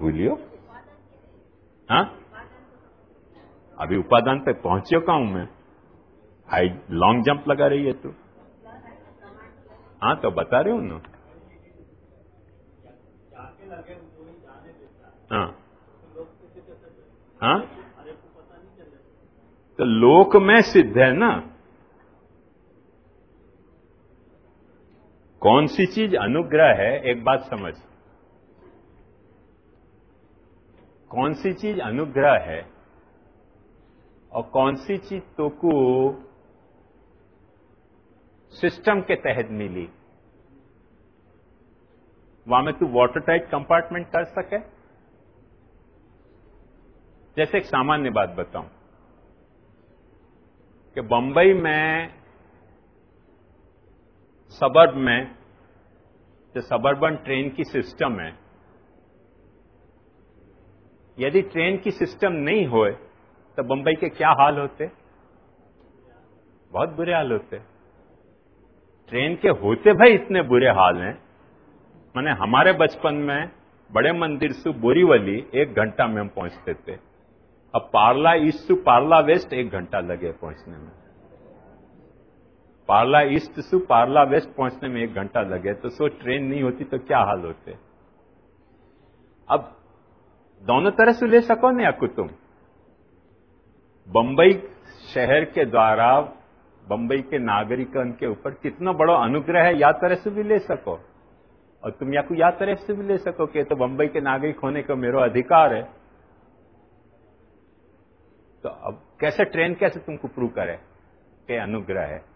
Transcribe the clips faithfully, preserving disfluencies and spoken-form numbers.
भूलियो। हाँ, अभी उपादान पे पहुंचियो कहाँ हूं मैं? हाई लॉन्ग जंप लगा रही है तू। हाँ तो बता रहे हूं ना। हाँ हाँ, तो लोक में सिद्ध है ना। कौन सी चीज अनुग्रह है, एक बात समझ। कौन सी चीज अनुग्रह है और कौन सी चीज तो को सिस्टम के तहत मिली। वहां में तू वाटर टाइट कंपार्टमेंट कर सके। जैसे एक सामान्य बात बताऊं कि बंबई में सबर्ब में जो सबर्बन ट्रेन की सिस्टम है, यदि ट्रेन की सिस्टम नहीं होए तो बंबई के क्या हाल होते? बहुत बुरे हाल होते। ट्रेन के होते भाई इतने बुरे हाल हैं। माने हमारे बचपन में बड़े मंदिर से बोरीवली एक घंटा में हम पहुंचते थे। अब पार्ला ईस्ट से पार्ला वेस्ट एक घंटा लगे पहुंचने में। पार्ला ईस्ट से पार्ला वेस्ट पहुंचने में एक घंटा लगे, तो सो ट्रेन नहीं होती तो क्या हाल होते। अब दोनों तरह से ले सको ना याकू तुम। बंबई शहर के द्वारा बंबई के नागरिकन के ऊपर कितना बड़ा अनुग्रह है, या तरह से भी ले सको। और तुम याकू या तरह से भी ले सको कि तो बंबई के नागरिक होने का मेरा अधिकार है। तो अब कैसे ट्रेन कैसे तुमको प्रूव करे कि अनुग्रह है?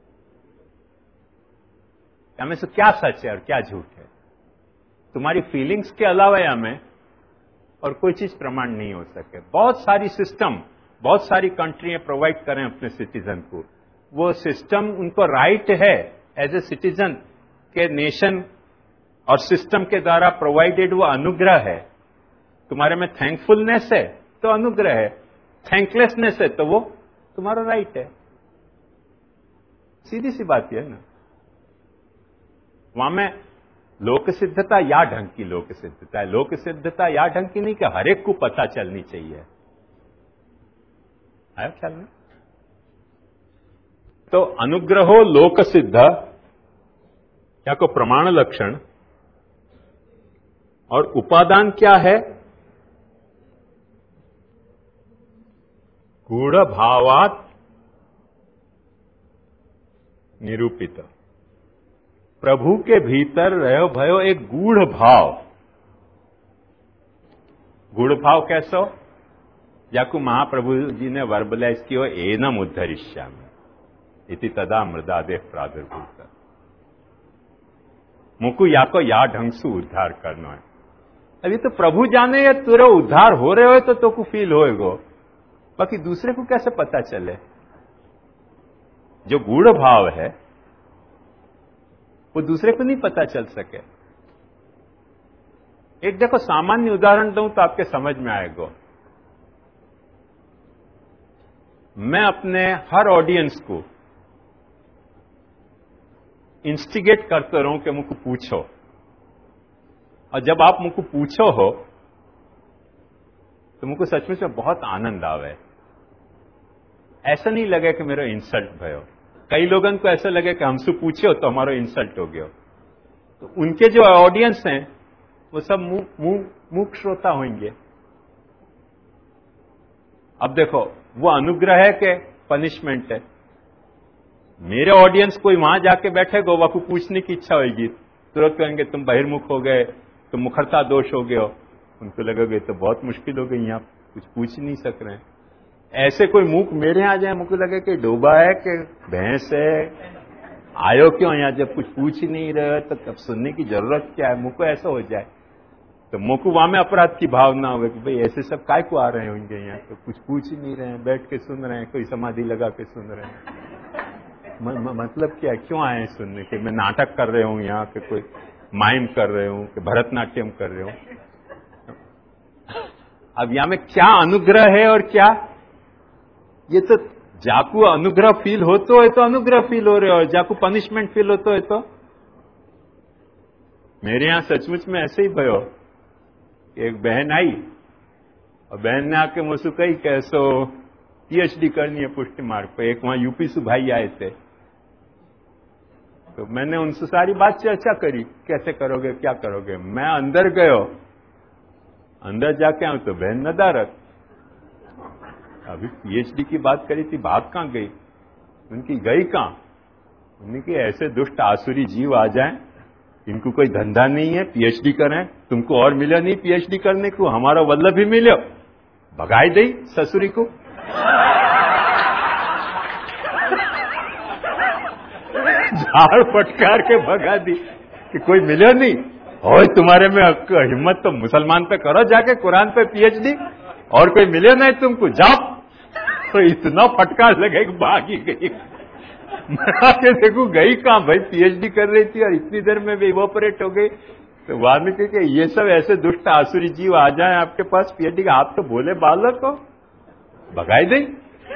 हमें से क्या सच है और क्या झूठ है? तुम्हारी फीलिंग्स के अलावा हमें और कोई चीज प्रमाण नहीं हो सके। बहुत सारी सिस्टम, बहुत सारी कंट्रियां प्रोवाइड करें अपने सिटीजन को, वो सिस्टम उनको राइट है एज ए सिटीजन के नेशन और सिस्टम के द्वारा प्रोवाइडेड, वो अनुग्रह है। तुम्हारे में थैंकफुलनेस है तो अनुग्रह है, थैंकलेसनेस है तो वो तुम्हारा राइट है। सीधी सी बात है ना। वहां में लोक सिद्धता या ढंग की लोक सिद्धता है। लोक सिद्धता या ढंग की नहीं कि हर एक को पता चलनी चाहिए। आया ख्याल में? तो अनुग्रहो लोक सिद्ध या को प्रमाण लक्षण, और उपादान क्या है? गूढ़ भावात निरूपित। प्रभु के भीतर रहो भयो एक गूढ़ भाव। गूढ़ भाव कैसो? जाकू महाप्रभु जी ने वर्बलाइज किया, एनम उद्धरिष्यामि इति तदा मृदादेव प्रादुर्भूत। मुकु याको या ढंग से उद्धार करना है। अभी तो प्रभु जाने या तुरे उद्धार हो रहे हो तो तो को फील होएगो, बाकी दूसरे को कैसे पता चले? जो गूढ़ भाव है वो दूसरे को नहीं पता चल सके। एक देखो सामान्य उदाहरण दूं तो आपके समझ में आएगा। मैं अपने हर ऑडियंस को इंस्टिगेट करते रहूं कि मुझको पूछो, और जब आप मुझको पूछो हो तो मुझको सचमुच में बहुत आनंद आवे। ऐसा नहीं लगे कि मेरा इंसल्ट भयो। कई लोगों को ऐसा लगे कि हमसे पूछो तो हमारा इंसल्ट हो गया। तो उनके जो ऑडियंस हैं वो सब मूक श्रोता होंगे। अब देखो वो अनुग्रह है कि पनिशमेंट है? मेरे ऑडियंस कोई वहां जाके बैठेगा, वह को पूछने की इच्छा होगी, तुरंत कहेंगे तुम बहिर्मुख हो गए, तुम मुखरता दोष हो गए हो। उनको लगेगा तो बहुत मुश्किल हो गई, यहां कुछ पूछ नहीं सक रहे हैं। ऐसे कोई मूक मेरे यहां जाए, मुझको लगे कि डोबा है कि भैंस है, आयो क्यों यहां, जब कुछ पूछ ही नहीं रहे तो तब सुनने की जरूरत क्या है? मुझको ऐसा हो जाए तो मुझको वहां में अपराध की भावना हो कि भाई ऐसे सब काय को आ रहे होंगे यहाँ, तो कुछ पूछ ही नहीं रहे हैं, बैठ के सुन रहे हैं, कोई समाधि लगा के सुन रहे हैं। म, म, मतलब क्या, क्यों आए हैं सुनने के? मैं नाटक कर रहे हूं यहाँ के, कोई माइम कर रहे हूं कि भरतनाट्यम कर रहे हूं? अब यहां में क्या अनुग्रह है और क्या, ये तो जाकू अनुग्रह फील होते है तो अनुग्रह फील हो रहे हो, जाकू पनिशमेंट फील होते है तो। मेरे यहां सचमुच में ऐसे ही भयो। एक बहन आई और बहन ने आके मुझसे कही कैसो पीएचडी करनी है पुष्टि मार्ग पे। एक वहां यूपी से भाई आए थे, तो मैंने उनसे सारी बात चर्चा करी, कैसे करोगे क्या करोगे। मैं अंदर गयो, अंदर जाके आऊं तो बहन नदारत। अभी पीएचडी की बात करी थी, भाग कहां गई? उनकी गई कहां? उनकी ऐसे दुष्ट आसुरी जीव आ जाएं, इनको कोई धंधा नहीं है, पीएचडी करें, तुमको और मिला नहीं पीएचडी करने को, हमारा वल्लभ ही मिलो, भगाई दई ससुरी को। झाड़ फटकार के भगा दी कि कोई मिले नहीं। और तुम्हारे में हिम्मत तो मुसलमान पे करो, जाके कुरान पे पीएचडी, और कोई मिले नहीं तुमको, जाओ। तो इतना फटकार लगे कि भागी गई। मैं आके देखू गई कहां भाई, पीएचडी कर रही थी और इतनी देर में भी इवोपरेट हो गई। तो वाल्मीकि के ये सब ऐसे दुष्ट आसुरी जीव आ जाए आपके पास पीएचडी का, आप तो बोले बालक हो, भगाई दे।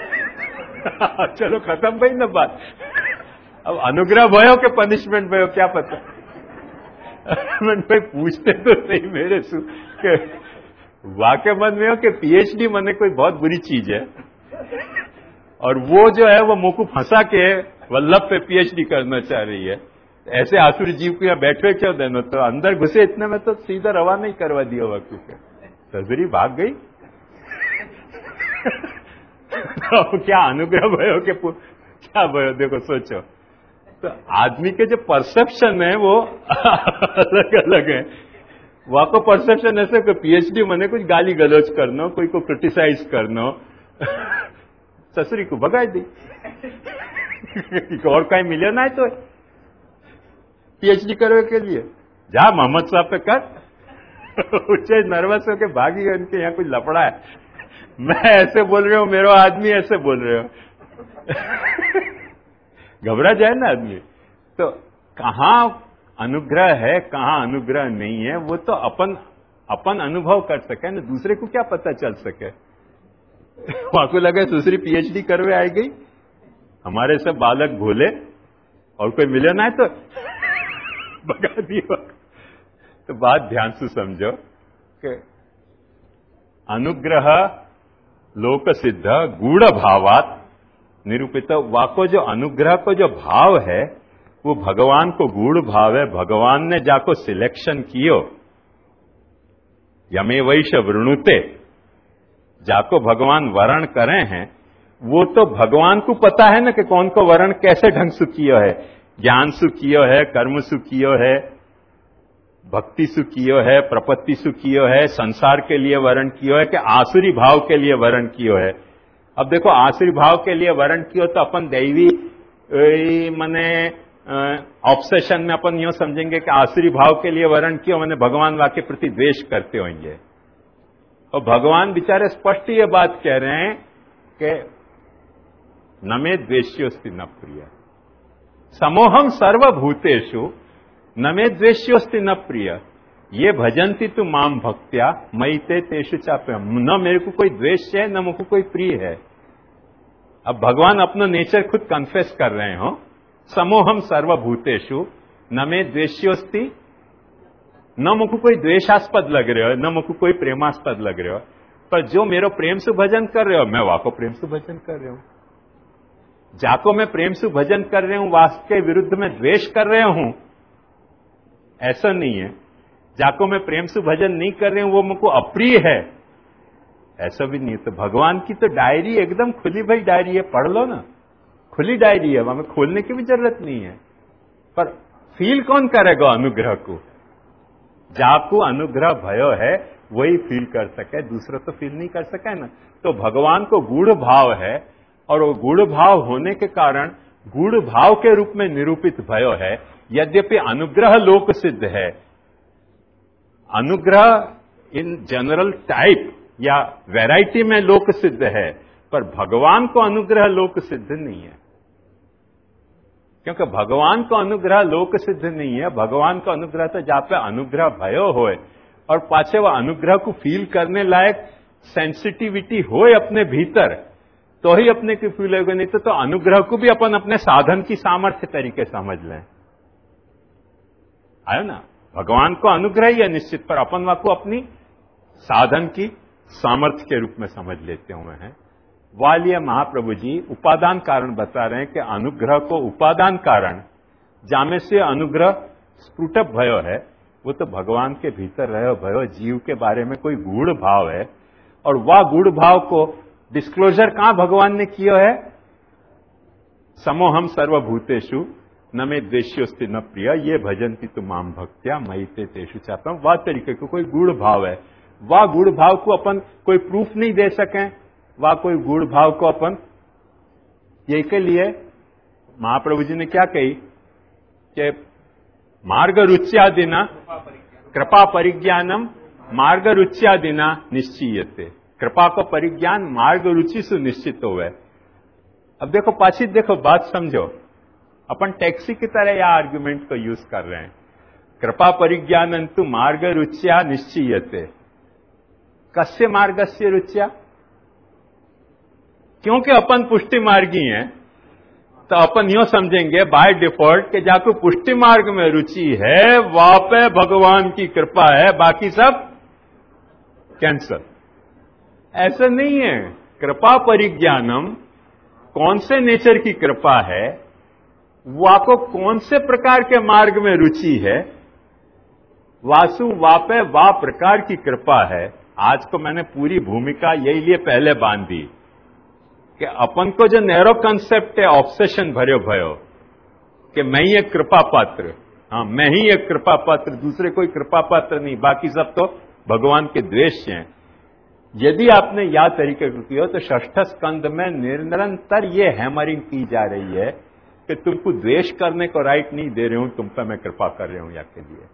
चलो खत्म भाई ना बात। अब अनुग्रह भयो के पनिशमेंट भयो क्या पता। मैंने भाई पूछते तो सही मेरे से कि वाकई मन में हो कि पीएचडी मने कोई बहुत बुरी चीज है, और वो जो है वो मुंह को फंसा के वल्लभ पे पीएचडी करना चाह रही है। ऐसे आसुरी जीव को यहाँ बैठे क्यों देना? तो अंदर घुसे इतने में तो सीधा रवाना ही करवा दिया वकील के। ससुरी भाग गई। तो क्या अनुग्रह भयो के क्या भयो? देखो सोचो, तो आदमी के जो परसेप्शन है वो अलग अलग है। वहां को परसेप्शन ऐसे कि पीएचडी मने कुछ गाली गलौज करना, कोई को क्रिटिसाइज करना। ससुरी को भगाई दी। और कहीं मिले ना है तो पीएचडी करने के लिए जा मोहम्मद साहब पे कर। उच्चे नर्वस होके भागी गए, उनके यहाँ कुछ लफड़ा है। मैं ऐसे बोल रहा हूं, मेरा आदमी ऐसे बोल रहे हो। घबरा जाए ना आदमी। तो कहां अनुग्रह है कहां अनुग्रह नहीं है, वो तो अपन अपन अनुभव कर सके ना, दूसरे को क्या पता चल सके। वहां को लगे दूसरी पीएचडी करवे आई गई, हमारे सब बालक भोले, और कोई मिले ना है तो भगा दिया। तो बात ध्यान से समझो कि अनुग्रह लोक सिद्ध गूढ़ भावात निरूपित। वाको जो अनुग्रह को जो भाव है वो भगवान को गूढ़ भाव है। भगवान ने जाको सिलेक्शन कियो, यमे वैश वृणुते, जाको भगवान वर्ण करे हैं, वो तो भगवान को पता है ना कि कौन को वर्ण कैसे ढंग से कियो है। ज्ञान सु कियो है, कर्म सु कियो है, भक्ति सु कियो है, प्रपत्ति सु कियो है, संसार के लिए वर्ण कियो है कि आसुरी भाव के लिए वर्ण कियो है। अब देखो आसुरी भाव के लिए वर्ण कियो तो अपन दैवी मने ऑब्सेशन में अपन यूं समझेंगे कि आसुरी भाव के लिए वर्ण कियो मैंने भगवान वाके प्रति द्वेष करते होंगे। और भगवान बेचारे स्पष्ट ये बात कह रहे हैं कि न मे द्वेष्योस्ति न प्रिय, समोहम सर्वभूतेषु न मे द्वेष्योस्ति न प्रिय, ये भजंती तु माम भक्त्या मयि ते तेषु चाप्यहम्। न मेरे को कोई द्वेष है न मुझको कोई प्रिय है। अब भगवान अपना नेचर खुद कन्फेस कर रहे हो, समोहम सर्वभूतेषु न मे द्वेष्योस्ति, न मुझको कोई द्वेषास्पद लग रहे हो न मुझको कोई प्रेमास्पद लग रहे हो, पर जो मेरा प्रेम से भजन कर रहे हो मैं वाको प्रेम से भजन कर रहे हूं। जाको मैं प्रेम से भजन कर रहे हूं वास्तव के विरुद्ध में द्वेष कर रहे हूं, ऐसा नहीं है। जाको मैं प्रेम से भजन नहीं कर रहे हूं वो मुझको अप्रिय है, ऐसा भी नहीं है। तो भगवान की तो डायरी एकदम खुली भाई डायरी है, पढ़ लो ना, खुली डायरी है, हमें खोलने की भी जरूरत नहीं है। पर फील कौन करेगा अनुग्रह को? जाको अनुग्रह भयो है वही फील कर सके, दूसरा तो फील नहीं कर सके ना। तो भगवान को गूढ़ भाव है, और वो गूढ़ भाव होने के कारण गूढ़ भाव के रूप में निरूपित भयो है। यद्यपि अनुग्रह लोक सिद्ध है, अनुग्रह इन जनरल टाइप या वैरायटी में लोक सिद्ध है, पर भगवान को अनुग्रह लोक सिद्ध नहीं है। क्योंकि भगवान को अनुग्रह लोक सिद्ध नहीं है। भगवान का अनुग्रह तो जहां पे अनुग्रह भयो होए और पाछे वह अनुग्रह को फील करने लायक सेंसिटिविटी होए अपने भीतर, तो ही अपने की फील होगा। नहीं तो, तो अनुग्रह को भी अपन अपने साधन की सामर्थ्य तरीके समझ लें। आयो ना, भगवान को अनुग्रह ही है निश्चित, पर अपन को अपनी साधन की सामर्थ्य के रूप में समझ लेते हुए हैं। वालिया महाप्रभु जी उपादान कारण बता रहे हैं कि अनुग्रह को उपादान कारण जामे से अनुग्रह स्फुटप भयो है, वो तो भगवान के भीतर रहो भयो जीव के बारे में कोई गूढ़ भाव है, और वह गूढ़ भाव को डिस्क्लोजर कहां भगवान ने किया है? समोहम सर्वभूतेषु न में द्वेष्योस्ति न प्रिय ये भजन्ति तुमाम भक्त्या मयि ते तेषु चाहता हूं। वह तरीके को कोई गूढ़ भाव है, वह गूढ़ भाव को अपन कोई प्रूफ नहीं दे सके, वह कोई गूढ़ भाव को अपन ये के लिए महाप्रभु जी ने क्या कही कि मार्ग रुच्यादिना कृपा परिज्ञानम मार्ग रुच्यादिना निश्चीयते। कृपा को परिज्ञान मार्ग रुचि से निश्चित हो गए। अब देखो पाછી देखो बात समझो, अपन टैक्सी की तरह यह आर्ग्यूमेंट को यूज कर रहे हैं। कृपा परिज्ञानंतु मार्ग रुच्या निश्चीयते। कस्य मार्गस्य रुच्या? क्योंकि अपन पुष्टि मार्गी हैं तो अपन यूं समझेंगे बाय डिफॉल्ट कि जाको पुष्टि मार्ग में रुचि है वहां पे भगवान की कृपा है, बाकी सब कैंसल। ऐसा नहीं है। कृपा परिज्ञानम कौन से नेचर की कृपा है, वाको कौन से प्रकार के मार्ग में रुचि है, वासु वापे वा प्रकार की कृपा है। आज को मैंने पूरी भूमिका यही लिए पहले बांध दी कि अपन को जो नैरो कंसेप्ट है ऑब्सेशन भर्यो भयो कि मैं ही एक कृपा पात्र, हाँ मैं ही एक कृपा पात्र, दूसरे कोई कृपा पात्र नहीं, बाकी सब तो भगवान के द्वेष हैं। यदि आपने यह तरीके को किया तो षष्ठ स्कंद में निरंतर ये हैमरिंग की जा रही है कि तुमको द्वेष करने को राइट नहीं दे रहे हूं, तुम पर मैं कृपा कर रहा हूं या के लिए।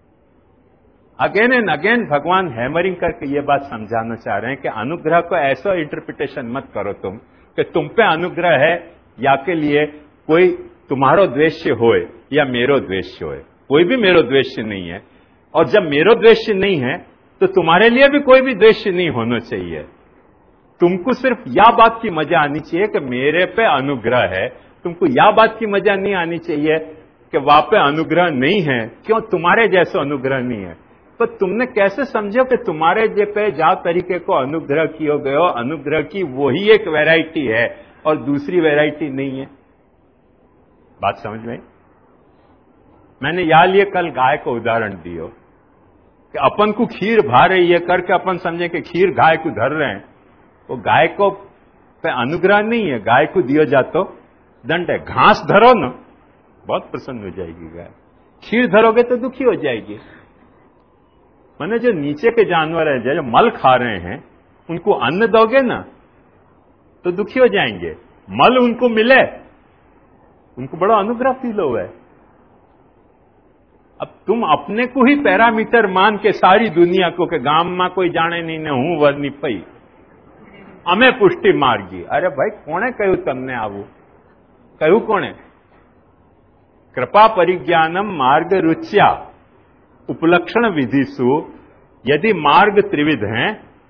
अगेन एंड अगेन भगवान हैमरिंग करके ये बात समझाना चाह रहे हैं कि अनुग्रह को ऐसा इंटरप्रिटेशन मत करो तुम कि तुम पे अनुग्रह है या के लिए कोई तुम्हारो द्वेष्य होए या मेरो द्वेष्य होए। कोई भी मेरो द्वेष्य नहीं है, और जब मेरो द्वेष्य नहीं है तो तुम्हारे लिए भी कोई भी द्वेष्य नहीं होना चाहिए। तुमको सिर्फ यह बात की मजा आनी चाहिए कि मेरे पे अनुग्रह है, तुमको यह बात की मजा नहीं आनी चाहिए कि वहां पे अनुग्रह नहीं है। क्यों? तुम्हारे जैसा अनुग्रह नहीं है। तो तुमने कैसे समझो कि तुम्हारे जे पे जा तरीके को अनुग्रह किया गयो, अनुग्रह की वही एक वैरायटी है और दूसरी वैरायटी नहीं है? बात समझ में? मैंने यहां लिए कल गाय को उदाहरण दियो कि अपन को खीर भा रही है करके अपन समझे कि खीर गाय को धर रहे हैं, वो गाय को पे अनुग्रह नहीं है, गाय को दियो जातो दंड है। घास धरो ना बहुत प्रसन्न हो जाएगी गाय, खीर धरोगे तो दुखी हो जाएगी। माने जो नीचे के जानवर है जो मल खा रहे हैं उनको अन्न दोगे ना तो दुखी हो जाएंगे, मल उनको मिले उनको बड़ा अनुग्रह फील हो है। अब तुम अपने को ही पैरामीटर मान के सारी दुनिया को के गांव में कोई जाने नहीं ने हूं वरनी पई अमे पुष्टि मार्गी। अरे भाई कोणे कहू तमने आवू? कहू कोणे? कृपा परिज्ञानम मार्ग रुच्या उपलक्षण विधिसु। यदि मार्ग त्रिविध हैं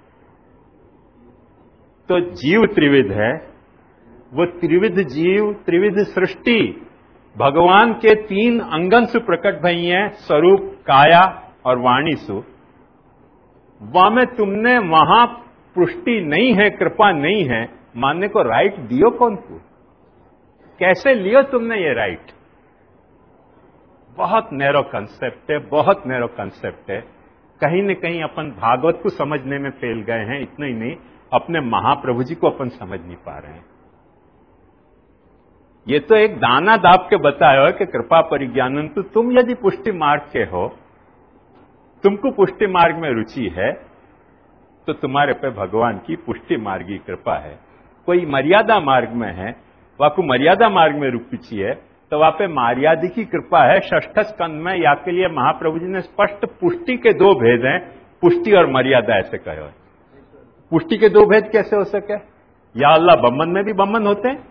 तो जीव त्रिविध है। वो त्रिविध जीव त्रिविध सृष्टि भगवान के तीन अंगन से प्रकट भई है, स्वरूप काया और वाणी सु। वहां में तुमने वहां पुष्टि नहीं है, कृपा नहीं है, मानने को राइट दियो कौन को? कैसे लियो तुमने ये राइट? बहुत नैरो कंसेप्ट है, बहुत नैरो कंसेप्ट है। कहीं न कहीं अपन भागवत को समझने में फेल गए हैं, इतना ही नहीं अपने महाप्रभु जी को अपन समझ नहीं पा रहे हैं। ये तो एक दाना दाब के बताया है कि कृपा परिज्ञानन, तो तुम यदि पुष्टि मार्ग के हो, तुमको पुष्टि मार्ग में रुचि है तो तुम्हारे पे भगवान की पुष्टि मार्गी कृपा है। कोई मर्यादा मार्ग में है, वहां को मर्यादा मार्ग में रुचि है तो वहां पे मर्यादा की कृपा है। षष्ठ स्कंद में या के लिए महाप्रभु जी ने स्पष्ट पुष्टि के दो भेद हैं, पुष्टि और मर्यादा ऐसे कहे। पुष्टि के दो भेद कैसे हो सके? या अल्लाह बम्बन में भी बम्बन होते हैं।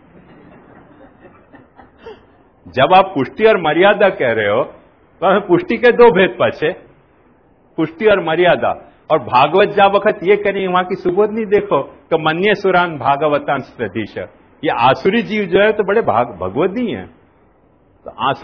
जब आप पुष्टि और मर्यादा कह रहे हो तो हमें पुष्टि के दो भेद पछे, पुष्टि और मर्यादा। और भागवत जा वक्त ये करें वहां की सुबोध नहीं देखो तो मन्य सुरान भागवतान प्रदेश, ये आसुरी जीव जो है तो बड़े भाग भगवत ही है। तो आसुरी